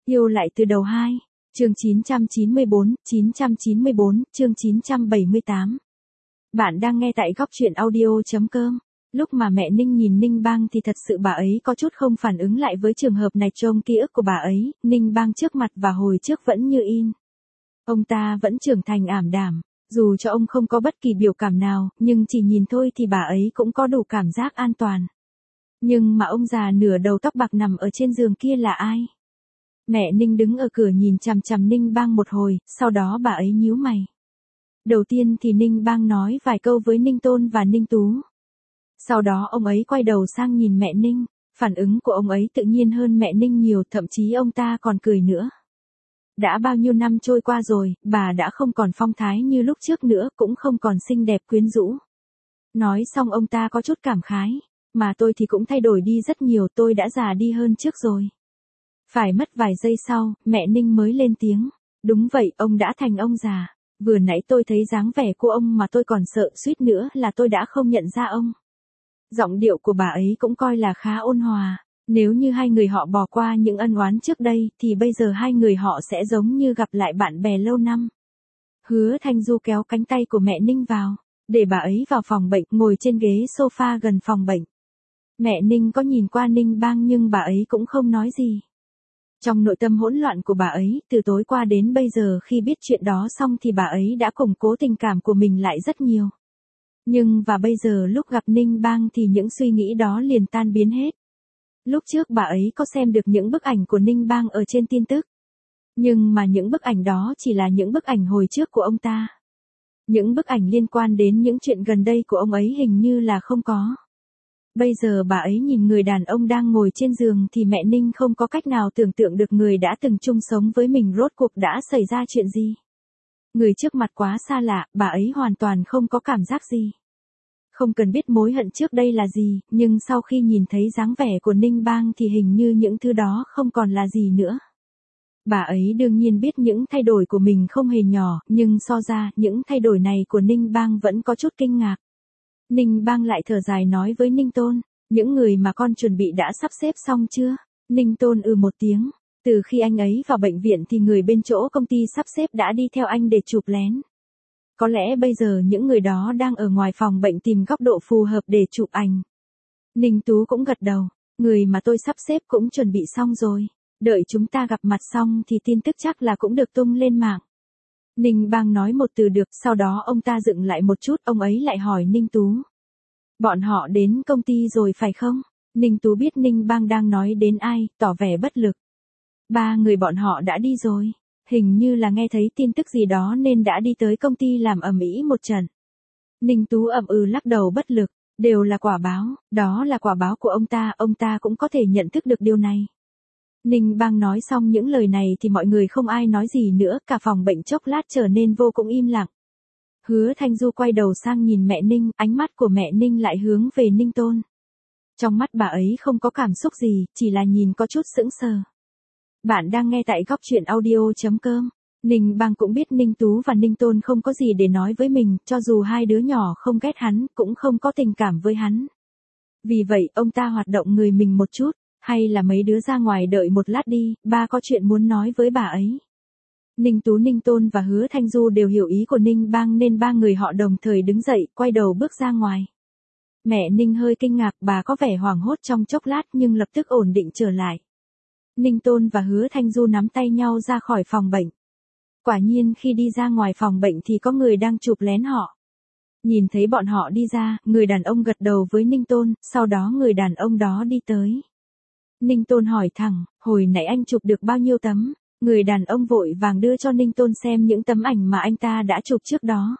Yêu lại từ đầu 2. Chương 994, chương 978. Bạn đang nghe tại góc truyện audio.com. Lúc mà mẹ Ninh nhìn Ninh Bang thì thật sự bà ấy có chút không phản ứng lại với trường hợp này. Trong ký ức của bà ấy, Ninh Bang trước mặt và hồi trước vẫn như in. Ông ta vẫn trưởng thành ảm đạm, dù cho ông không có bất kỳ biểu cảm nào, nhưng chỉ nhìn thôi thì bà ấy cũng có đủ cảm giác an toàn. Nhưng mà ông già nửa đầu tóc bạc nằm ở trên giường kia là ai? Mẹ Ninh đứng ở cửa nhìn chằm chằm Ninh Bang một hồi, sau đó bà ấy nhíu mày. Đầu tiên thì Ninh Bang nói vài câu với Ninh Tôn và Ninh Tú. Sau đó ông ấy quay đầu sang nhìn mẹ Ninh, phản ứng của ông ấy tự nhiên hơn mẹ Ninh nhiều, thậm chí ông ta còn cười nữa. Đã bao nhiêu năm trôi qua rồi, bà đã không còn phong thái như lúc trước nữa, cũng không còn xinh đẹp quyến rũ. Nói xong ông ta có chút cảm khái, mà tôi thì cũng thay đổi đi rất nhiều, tôi đã già đi hơn trước rồi. Phải mất vài giây sau, mẹ Ninh mới lên tiếng. Đúng vậy, ông đã thành ông già. Vừa nãy tôi thấy dáng vẻ của ông mà tôi còn sợ suýt nữa là tôi đã không nhận ra ông. Giọng điệu của bà ấy cũng coi là khá ôn hòa. Nếu như hai người họ bỏ qua những ân oán trước đây, thì bây giờ hai người họ sẽ giống như gặp lại bạn bè lâu năm. Hứa Thanh Du kéo cánh tay của mẹ Ninh vào, để bà ấy vào phòng bệnh, ngồi trên ghế sofa gần phòng bệnh. Mẹ Ninh có nhìn qua Ninh Bang nhưng bà ấy cũng không nói gì. Trong nội tâm hỗn loạn của bà ấy, từ tối qua đến bây giờ khi biết chuyện đó xong thì bà ấy đã củng cố tình cảm của mình lại rất nhiều. Nhưng và bây giờ lúc gặp Ninh Bang thì những suy nghĩ đó liền tan biến hết. Lúc trước bà ấy có xem được những bức ảnh của Ninh Bang ở trên tin tức. Nhưng mà những bức ảnh đó chỉ là những bức ảnh hồi trước của ông ta. Những bức ảnh liên quan đến những chuyện gần đây của ông ấy hình như là không có. Bây giờ bà ấy nhìn người đàn ông đang ngồi trên giường thì mẹ Ninh không có cách nào tưởng tượng được người đã từng chung sống với mình rốt cuộc đã xảy ra chuyện gì. Người trước mặt quá xa lạ, bà ấy hoàn toàn không có cảm giác gì. Không cần biết mối hận trước đây là gì, nhưng sau khi nhìn thấy dáng vẻ của Ninh Bang thì hình như những thứ đó không còn là gì nữa. Bà ấy đương nhiên biết những thay đổi của mình không hề nhỏ, nhưng so ra, những thay đổi này của Ninh Bang vẫn có chút kinh ngạc. Ninh Bang lại thở dài nói với Ninh Tôn, những người mà con chuẩn bị đã sắp xếp xong chưa? Ninh Tôn một tiếng, từ khi anh ấy vào bệnh viện thì người bên chỗ công ty sắp xếp đã đi theo anh để chụp lén. Có lẽ bây giờ những người đó đang ở ngoài phòng bệnh tìm góc độ phù hợp để chụp ảnh. Ninh Tú cũng gật đầu, người mà tôi sắp xếp cũng chuẩn bị xong rồi. Đợi chúng ta gặp mặt xong thì tin tức chắc là cũng được tung lên mạng. Ninh Bang nói một từ được, sau đó ông ta dựng lại một chút, ông ấy lại hỏi Ninh Tú. Bọn họ đến công ty rồi phải không? Ninh Tú biết Ninh Bang đang nói đến ai, tỏ vẻ bất lực. 3 người bọn họ đã đi rồi. Hình như là nghe thấy tin tức gì đó nên đã đi tới công ty làm ầm ĩ một trận. Ninh Tú lắc đầu bất lực, đều là quả báo, đó là quả báo của ông ta cũng có thể nhận thức được điều này. Ninh Bang nói xong những lời này thì mọi người không ai nói gì nữa, cả phòng bệnh chốc lát trở nên vô cùng im lặng. Hứa Thanh Du quay đầu sang nhìn mẹ Ninh, ánh mắt của mẹ Ninh lại hướng về Ninh Tôn. Trong mắt bà ấy không có cảm xúc gì, chỉ là nhìn có chút sững sờ. Bạn đang nghe tại góc truyện audio.com. Ninh Bang cũng biết Ninh Tú và Ninh Tôn không có gì để nói với mình, cho dù hai đứa nhỏ không ghét hắn, cũng không có tình cảm với hắn. Vì vậy, ông ta hoạt động người mình một chút, hay là mấy đứa ra ngoài đợi một lát đi, ba có chuyện muốn nói với bà ấy. Ninh Tú, Ninh Tôn và Hứa Thanh Du đều hiểu ý của Ninh Bang nên 3 người họ đồng thời đứng dậy, quay đầu bước ra ngoài. Mẹ Ninh hơi kinh ngạc, bà có vẻ hoảng hốt trong chốc lát nhưng lập tức ổn định trở lại. Ninh Tôn và Hứa Thanh Du nắm tay nhau ra khỏi phòng bệnh. Quả nhiên khi đi ra ngoài phòng bệnh thì có người đang chụp lén họ. Nhìn thấy bọn họ đi ra, người đàn ông gật đầu với Ninh Tôn, sau đó người đàn ông đó đi tới. Ninh Tôn hỏi thẳng, hồi nãy anh chụp được bao nhiêu tấm? Người đàn ông vội vàng đưa cho Ninh Tôn xem những tấm ảnh mà anh ta đã chụp trước đó.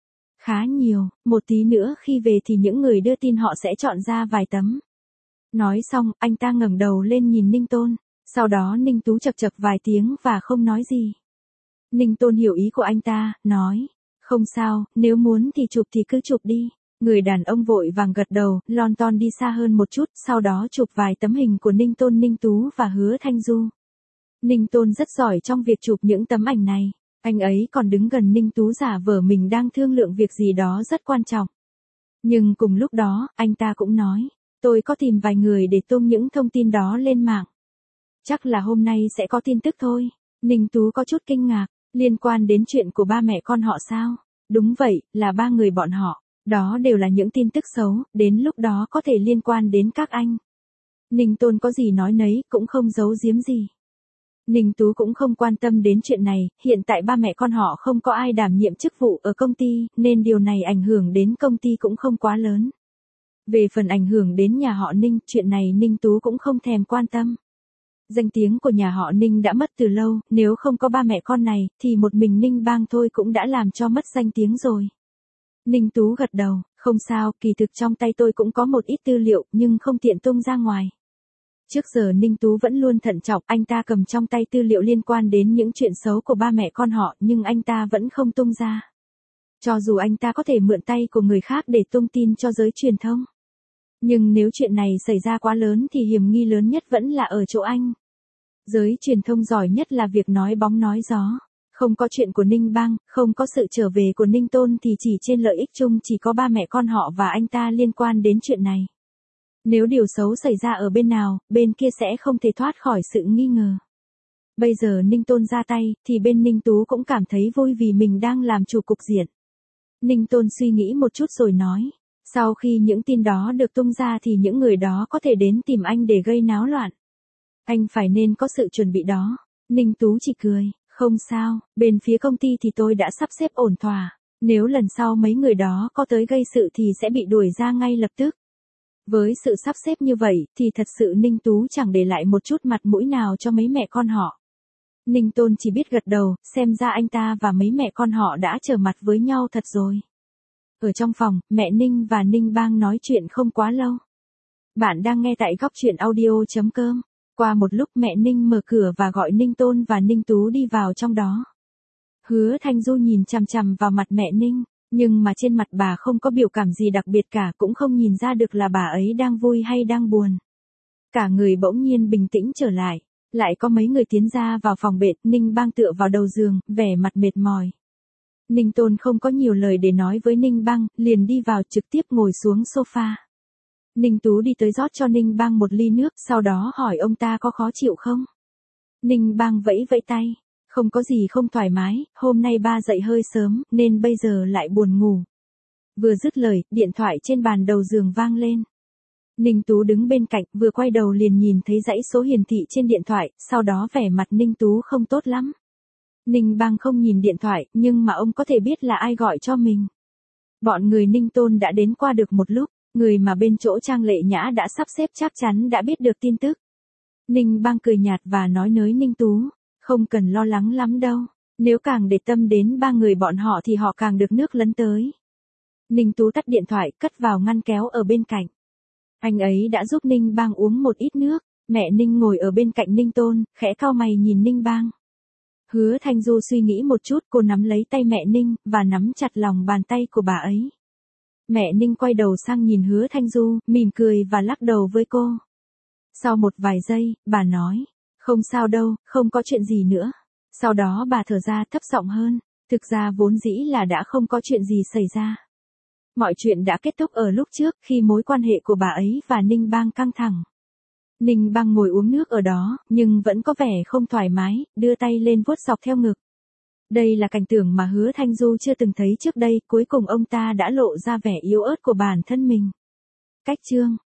Khá nhiều, một tí nữa khi về thì những người đưa tin họ sẽ chọn ra vài tấm. Nói xong, anh ta ngẩng đầu lên nhìn Ninh Tôn, sau đó Ninh Tú chậc chậc vài tiếng và không nói gì. Ninh Tôn hiểu ý của anh ta, nói, không sao, nếu muốn thì chụp thì cứ chụp đi. Người đàn ông vội vàng gật đầu, lon ton đi xa hơn một chút, sau đó chụp vài tấm hình của Ninh Tôn, Ninh Tú và Hứa Thanh Du. Ninh Tôn rất giỏi trong việc chụp những tấm ảnh này. Anh ấy còn đứng gần Ninh Tú giả vờ mình đang thương lượng việc gì đó rất quan trọng. Nhưng cùng lúc đó, anh ta cũng nói, tôi có tìm vài người để tung những thông tin đó lên mạng. Chắc là hôm nay sẽ có tin tức thôi. Ninh Tú có chút kinh ngạc, liên quan đến chuyện của ba mẹ con họ sao? Đúng vậy, là ba người bọn họ. Đó đều là những tin tức xấu, đến lúc đó có thể liên quan đến các anh. Ninh Tôn có gì nói nấy, cũng không giấu giếm gì. Ninh Tú cũng không quan tâm đến chuyện này, hiện tại ba mẹ con họ không có ai đảm nhiệm chức vụ ở công ty, nên điều này ảnh hưởng đến công ty cũng không quá lớn. Về phần ảnh hưởng đến nhà họ Ninh, chuyện này Ninh Tú cũng không thèm quan tâm. Danh tiếng của nhà họ Ninh đã mất từ lâu, nếu không có ba mẹ con này, thì một mình Ninh Bang thôi cũng đã làm cho mất danh tiếng rồi. Ninh Tú gật đầu, không sao, kỳ thực trong tay tôi cũng có một ít tư liệu, nhưng không tiện tung ra ngoài. Trước giờ Ninh Tú vẫn luôn thận trọng, anh ta cầm trong tay tư liệu liên quan đến những chuyện xấu của ba mẹ con họ, nhưng anh ta vẫn không tung ra. Cho dù anh ta có thể mượn tay của người khác để tung tin cho giới truyền thông. Nhưng nếu chuyện này xảy ra quá lớn thì hiểm nghi lớn nhất vẫn là ở chỗ anh. Giới truyền thông giỏi nhất là việc nói bóng nói gió. Không có chuyện của Ninh Bang, không có sự trở về của Ninh Tôn thì chỉ trên lợi ích chung chỉ có ba mẹ con họ và anh ta liên quan đến chuyện này. Nếu điều xấu xảy ra ở bên nào, bên kia sẽ không thể thoát khỏi sự nghi ngờ. Bây giờ Ninh Tôn ra tay, thì bên Ninh Tú cũng cảm thấy vui vì mình đang làm chủ cục diện. Ninh Tôn suy nghĩ một chút rồi nói. Sau khi những tin đó được tung ra thì những người đó có thể đến tìm anh để gây náo loạn. Anh phải nên có sự chuẩn bị đó. Ninh Tú chỉ cười, không sao, bên phía công ty thì tôi đã sắp xếp ổn thỏa. Nếu lần sau mấy người đó có tới gây sự thì sẽ bị đuổi ra ngay lập tức. Với sự sắp xếp như vậy thì thật sự Ninh Tú chẳng để lại một chút mặt mũi nào cho mấy mẹ con họ. Ninh Tôn chỉ biết gật đầu, xem ra anh ta và mấy mẹ con họ đã trở mặt với nhau thật rồi. Ở trong phòng, mẹ Ninh và Ninh Bang nói chuyện không quá lâu. Bạn đang nghe tại góc chuyện audio.com. Qua một lúc mẹ Ninh mở cửa và gọi Ninh Tôn và Ninh Tú đi vào trong đó. Hứa Thanh Du nhìn chằm chằm vào mặt mẹ Ninh, nhưng mà trên mặt bà không có biểu cảm gì đặc biệt cả, cũng không nhìn ra được là bà ấy đang vui hay đang buồn. Cả người bỗng nhiên bình tĩnh trở lại, lại có mấy người tiến ra vào phòng bệnh, Ninh Bang tựa vào đầu giường, vẻ mặt mệt mỏi. Ninh Tôn không có nhiều lời để nói với Ninh Bang, liền đi vào trực tiếp ngồi xuống sofa. Ninh Tú đi tới rót cho Ninh Bang một ly nước, sau đó hỏi ông ta có khó chịu không. Ninh Bang vẫy vẫy tay, không có gì không thoải mái, hôm nay ba dậy hơi sớm, nên bây giờ lại buồn ngủ. Vừa dứt lời, điện thoại trên bàn đầu giường vang lên. Ninh Tú đứng bên cạnh, vừa quay đầu liền nhìn thấy dãy số hiển thị trên điện thoại, sau đó vẻ mặt Ninh Tú không tốt lắm. Ninh Bang không nhìn điện thoại, nhưng mà ông có thể biết là ai gọi cho mình. Bọn người Ninh Tôn đã đến qua được một lúc, người mà bên chỗ Trang Lệ Nhã đã sắp xếp chắc chắn đã biết được tin tức. Ninh Bang cười nhạt và nói nới Ninh Tú, không cần lo lắng lắm đâu, nếu càng để tâm đến ba người bọn họ thì họ càng được nước lấn tới. Ninh Tú tắt điện thoại, cất vào ngăn kéo ở bên cạnh. Anh ấy đã giúp Ninh Bang uống một ít nước, mẹ Ninh ngồi ở bên cạnh Ninh Tôn, khẽ cau mày nhìn Ninh Bang. Hứa Thanh Du suy nghĩ một chút, cô nắm lấy tay mẹ Ninh, và nắm chặt lòng bàn tay của bà ấy. Mẹ Ninh quay đầu sang nhìn Hứa Thanh Du, mỉm cười và lắc đầu với cô. Sau một vài giây, bà nói, không sao đâu, không có chuyện gì nữa. Sau đó bà thở ra thấp giọng hơn, thực ra vốn dĩ là đã không có chuyện gì xảy ra. Mọi chuyện đã kết thúc ở lúc trước khi mối quan hệ của bà ấy và Ninh Bang căng thẳng. Ninh Bang ngồi uống nước ở đó, nhưng vẫn có vẻ không thoải mái, đưa tay lên vuốt dọc theo ngực. Đây là cảnh tượng mà Hứa Thanh Du chưa từng thấy trước đây, cuối cùng ông ta đã lộ ra vẻ yếu ớt của bản thân mình. Cách chương